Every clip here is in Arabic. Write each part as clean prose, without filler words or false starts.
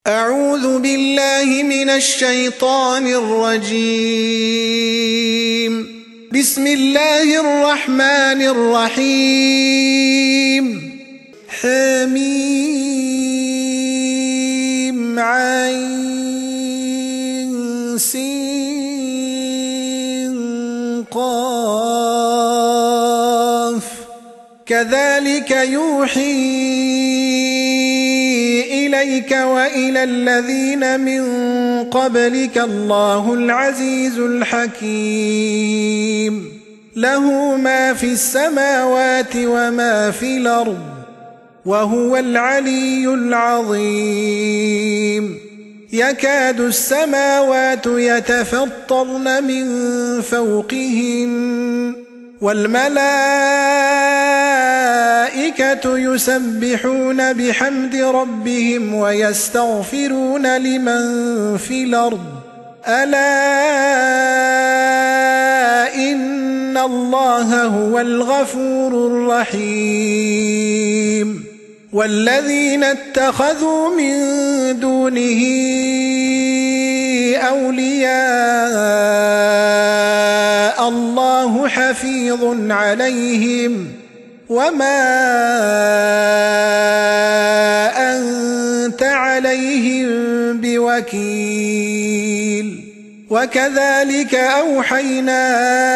أعوذ بالله من الشيطان الرجيم. بسم الله الرحمن الرحيم. حميم عين سين قاف كذلك يوحي إليك وإلى الذين من قبلك الله العزيز الحكيم. له ما في السماوات وما في الأرض وهو العلي العظيم. يكاد السماوات يتفطرن من فوقهن والملائكة يسبحون بحمد ربهم ويستغفرون لمن في الأرض ألا إن الله هو الغفور الرحيم. والذين اتخذوا من دونه أولياء الله حفيظ عليهم وما أنت عليهم بوكيل. وكذلك أوحينا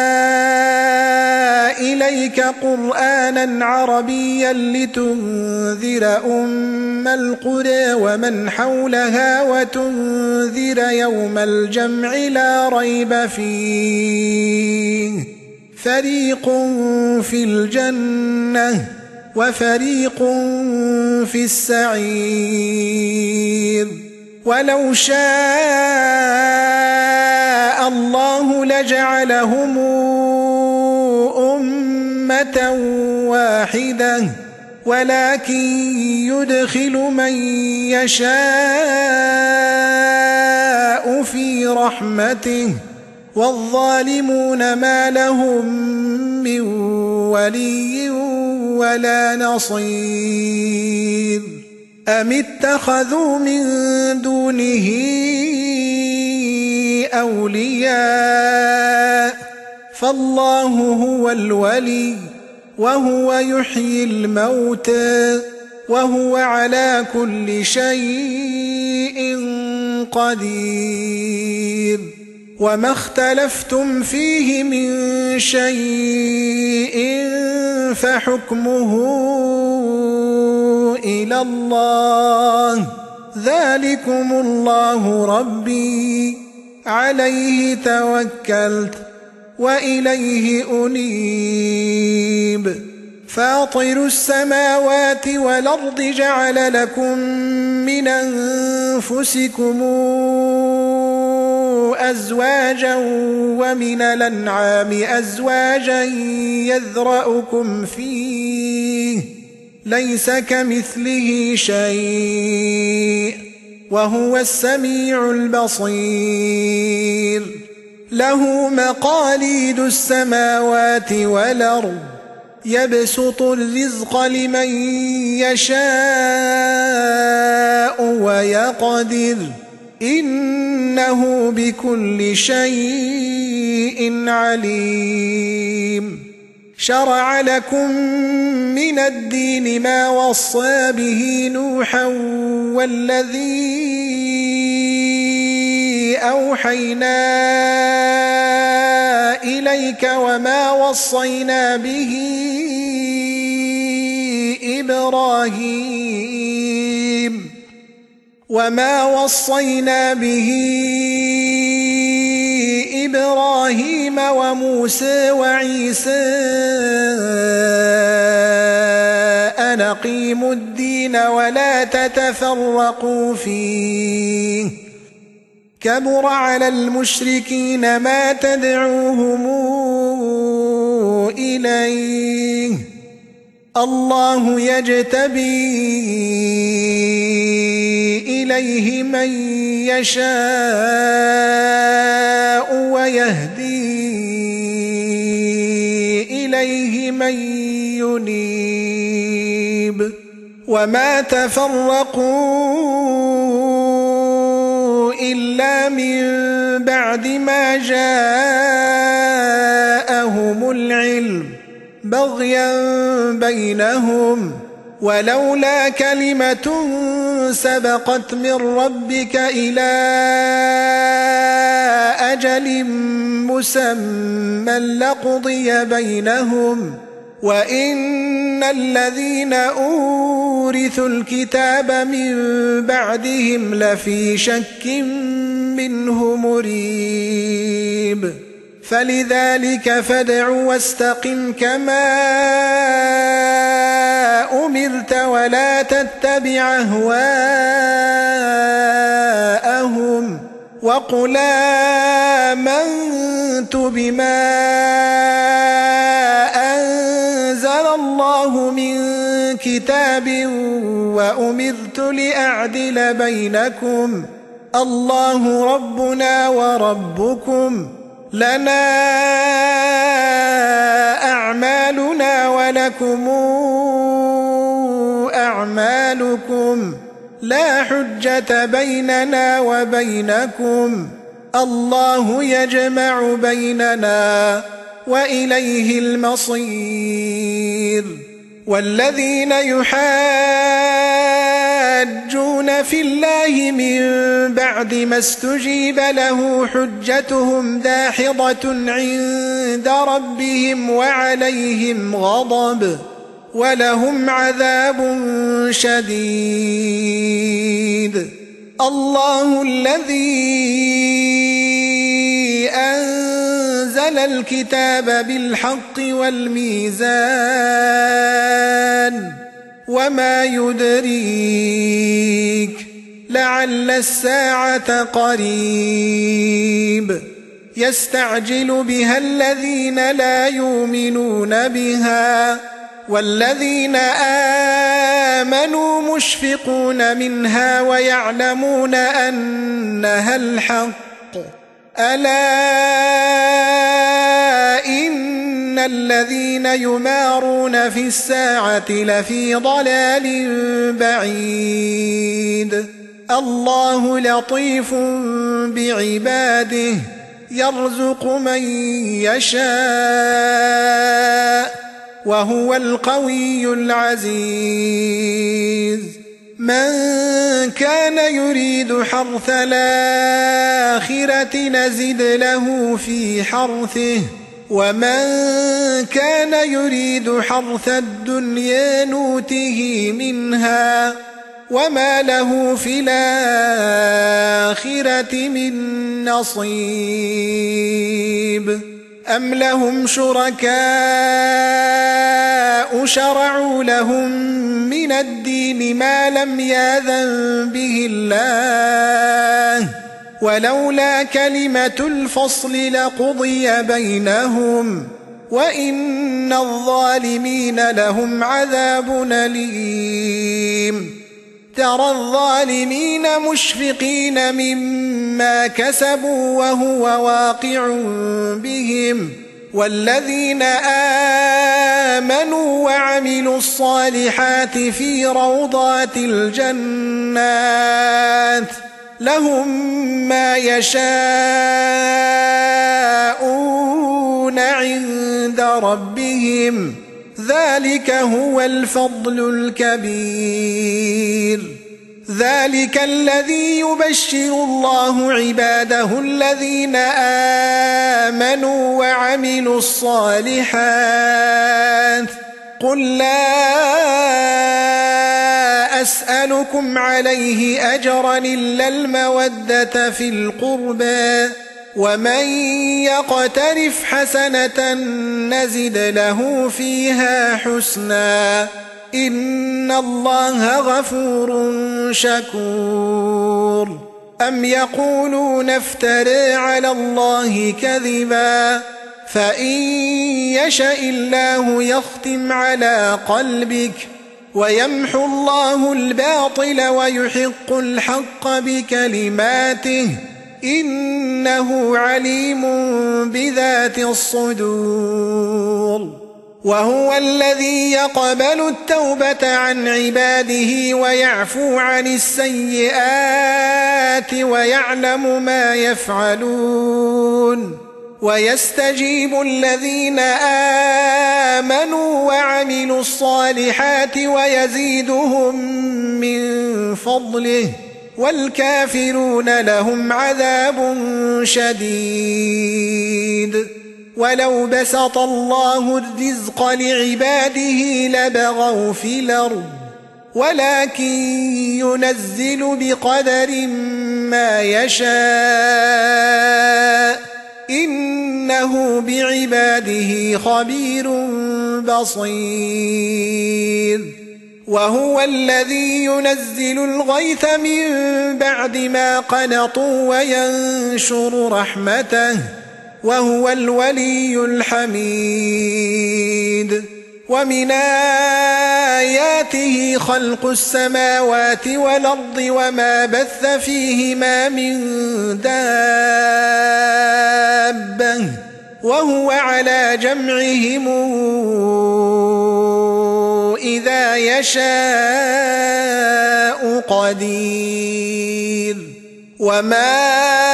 إليك قرآنا عربيا لتنذر أم القرى ومن حولها وتنذر يوم الجمع لا ريب فيه فريق في الجنة وفريق في السعير. ولو شاء الله لجعلهم أمة واحدة ولكن يدخل من يشاء في رحمته والظالمون ما لهم من ولي ولا نصير. أم اتخذوا من دونه أولياء فالله هو الولي وهو يحيي الموتى وهو على كل شيء قدير. وما اختلفتم فيه من شيء فحكمه إلى الله. ذلكم الله ربي عليه توكلت وإليه أنيب. فاطر السماوات والأرض جعل لكم من أنفسكم أزواجا ومن الأنعام أزواجا يذرأكم فيه ليس كمثله شيء وهو السميع البصير. له مقاليد السماوات والأرض يبسط الرزق لمن يشاء ويقدر إنه بكل شيء عليم. شرع لكم من الدين ما وصى به نوحا والذي أوحينا إليك وما وصينا به إبراهيم وموسى وعيسى أن أقيموا الدين ولا تتفرقوا فيه كبر على المشركين ما تدعوهم إليه. الله يجتبي إليه من يشاء ويهدي إليه من ينيب. وما تفرقوا إلا من بعد ما جاءهم العلم بغيا بينهم ولولا كلمة سبقت من ربك إلى أجل مسمى لقضي بينهم وإن الذين أورثوا الكتاب من بعدهم لفي شك منه مريب فلذلك فادع واستقم كما أمرت ولا تتبع أهواءهم وقل آمنت بما أنزل الله من كتاب وأمرت لأعدل بينكم الله ربنا وربكم لنا أعمالنا ولكم أعمالكم لا حجة بيننا وبينكم الله يجمع بيننا وإليه المصير والذين يحاجون في الله من بعد ما استجيب له حجتهم داحضة عند ربهم وعليهم غضب ولهم عذاب شديد الله الذي أنزل الكتاب بالحق والميزان وما يدريك لعل الساعة قريب يستعجل بها الذين لا يؤمنون بها والذين آمنوا مشفقون منها ويعلمون أنها الحق ألا إن الذين يمارون في الساعة لفي ضلال بعيد الله لطيف بعباده يرزق من يشاء وهو القوي العزيز من كان يريد حرث الآخرة نزد له في حرثه ومن كان يريد حرث الدنيا نوته منها وما له في الآخرة من نصيب أم لهم شركاء شرعوا لهم من الدين ما لم يأذن به الله ولولا كلمة الفصل لقضي بينهم وإن الظالمين لهم عذاب أليم ترى الظالمين مشفقين مما كسبوا وهو واقع بهم والذين آمنوا وعملوا الصالحات في روضات الجنات لهم ما يشاءون عند ربهم ذلك هو الفضل الكبير ذلك الذي يبشر الله عباده الذين آمنوا وعملوا الصالحات قل لا أسألكم عليه أجرا إلا المودة في القربى ومن يقترف حسنة نزد له فيها حسنا إن الله غفور شكور أم يقولون افترى على الله كذبا فإن يشأ الله يختم على قلبك ويمحو الله الباطل ويحق الحق بكلماته إنه عليم بذات الصدور وهو الذي يقبل التوبة عن عباده ويعفو عن السيئات الآيات ويعلم ما يفعلون ويستجيب الذين آمنوا وعملوا الصالحات ويزيدهم من فضله والكافرون لهم عذاب شديد ولو بسط الله الرزق لعباده لبغوا في الأرض ولكن ينزل بقدر ما يشاء إنه بعباده خبير بصير وهو الذي ينزل الغيث من بعد ما قنطوا وينشر رحمته وهو الولي الحميد ومن آياته خلق السماوات والأرض وما بث فيهما من دابة وهو على جمعهم إذا يشاء قدير وما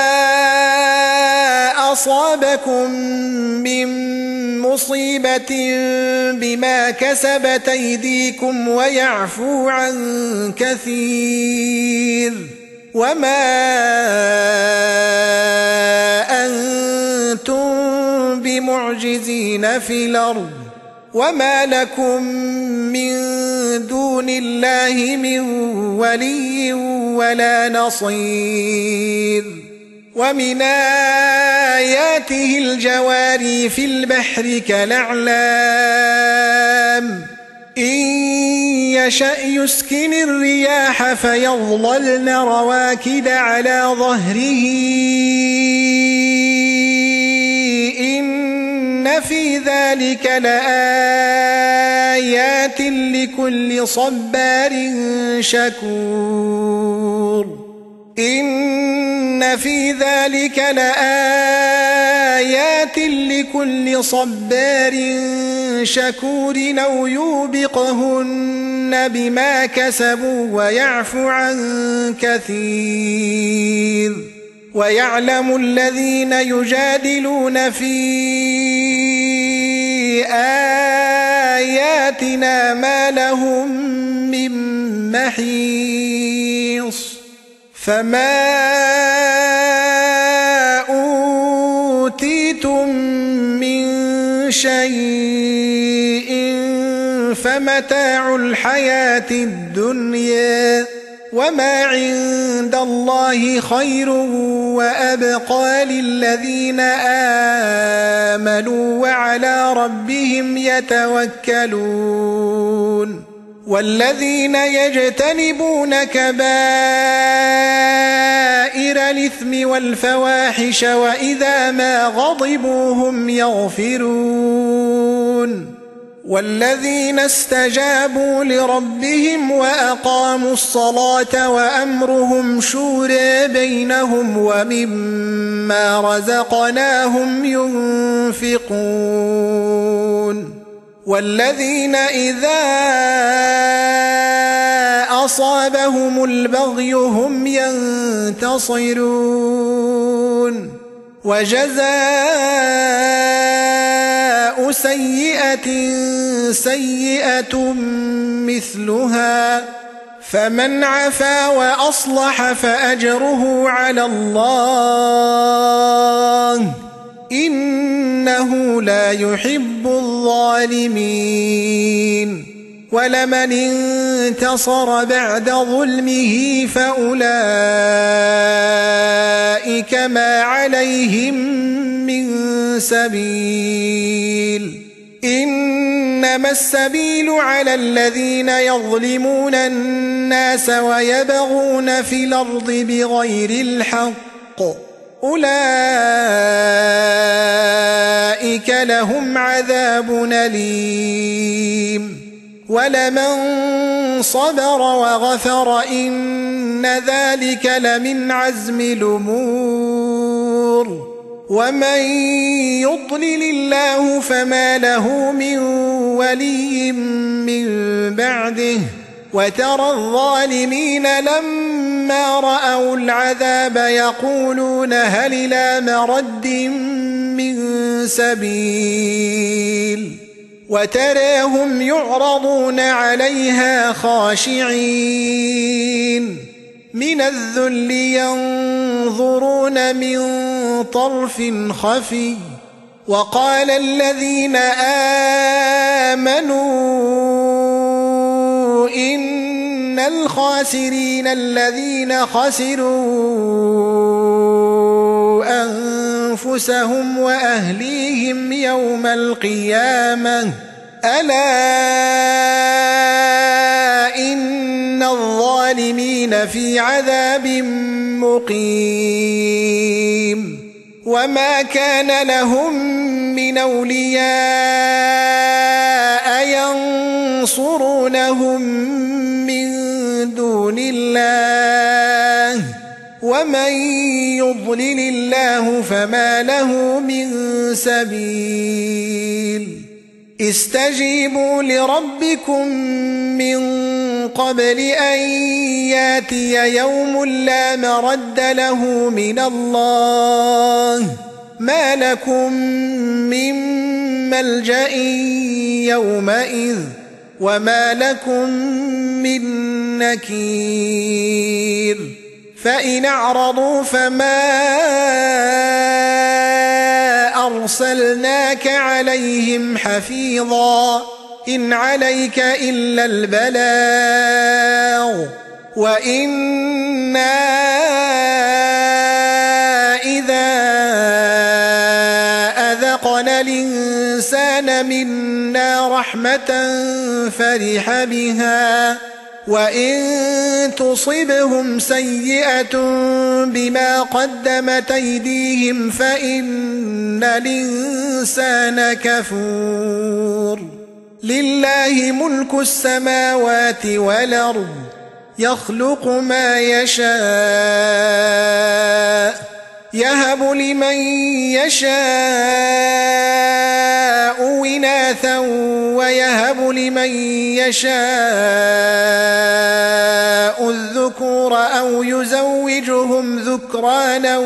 أصابكم من مصيبة بما كسبت أيديكم ويعفو عن كثير وما أنتم بمعجزين في الأرض وما لكم من دون الله من ولي ولا نصير ومن آياته الجواري في البحر كالأعلام إن يشأ يسكن الرياح فيظللن رواكد على ظهره إن في ذلك لآيات لكل صبار شكور إن في ذلك لآيات لكل صبار شكور أو يوبقهن بما كسبوا ويعفو عن كثير ويعلم الذين يجادلون في آياتنا ما لهم من محيص فما أوتيتم من شيء فمتاع الحياة الدنيا وما عند الله خير وأبقى للذين آمنوا وعلى ربهم يتوكلون والذين يجتنبون كبائر الإثم والفواحش وإذا ما غضبوا هم يغفرون والذين استجابوا لربهم وأقاموا الصلاة وأمرهم شورى بينهم ومما رزقناهم ينفقون والذين إذا أصابهم البغي هم ينتصرون وجزاء سيئة سيئة مثلها فمن عفا وأصلح فأجره على الله إنه لا يحب الظالمين ولمن انتصر بعد ظلمه فأولئك ما عليهم من سبيل إنما السبيل على الذين يظلمون الناس ويبغون في الأرض بغير الحق أولئك لهم عذاب أليم ولمن صبر وغفر إن ذلك لمن عزم الأمور ومن يضلل الله فما له من ولي من بعده وترى الظالمين لما رأوا العذاب يقولون هل إلى مرد من سبيل وتراهم يعرضون عليها خاشعين من الذل ينظرون من طرف خفي وقال الذين آمنوا إن الخاسرين الذين خسروا أنفسهم وأهليهم يوم القيامة ألا إن الظالمين في عذاب مقيم وما كان لهم من أولياء ينصرونهم من دون الله ومن يضلل الله فما له من سبيل استجيبوا لربكم من قبل أن ياتي يوم لا مرد له من الله ما لكم من ملجأ يومئذ وما لكم من نكير فإن أعرضوا فما أرسلناك عليهم حفيظا إن عليك إلا البلاغ وإنا إذا أذقنا الإنسان منا رحمة فرح بها وإن تصبهم سيئة بما قدمت أيديهم فإن الإنسان كفور لله ملك السماوات والأرض يخلق ما يشاء يهب لمن يشاء إناثا ويهب لمن يشاء الذكور أو يزوجهم ذكرانا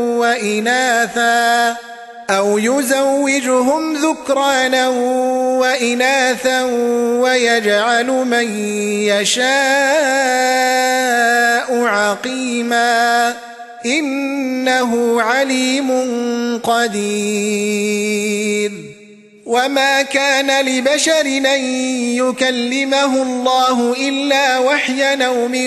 وإناثا ويجعل من يشاء عقيما إنه عليم قدير وما كان لبشر أن يكلمه الله إلا وحيا أو من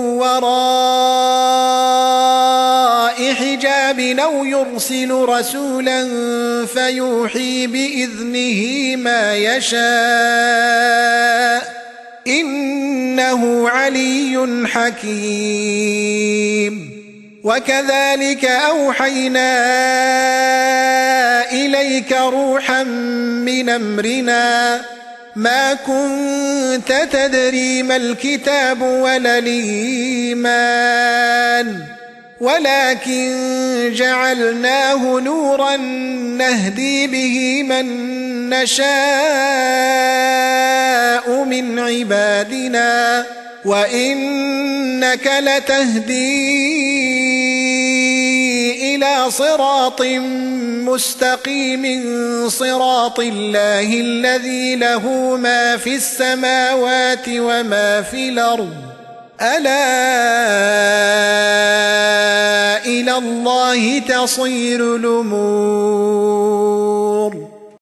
وراء حجاب أو يرسل رسولا فيوحي بإذنه ما يشاء إنه علي حكيم وكذلك أوحينا إليك روحا من أمرنا ما كنت تدري ما الكتاب ولا الإيمان ولكن جعلناه نورا نهدي به من نشاء من عبادنا وإنك لتهدي إلى صراط مستقيم صراط الله الذي له ما في السماوات وما في الأرض ألا إلى الله تصير الأمور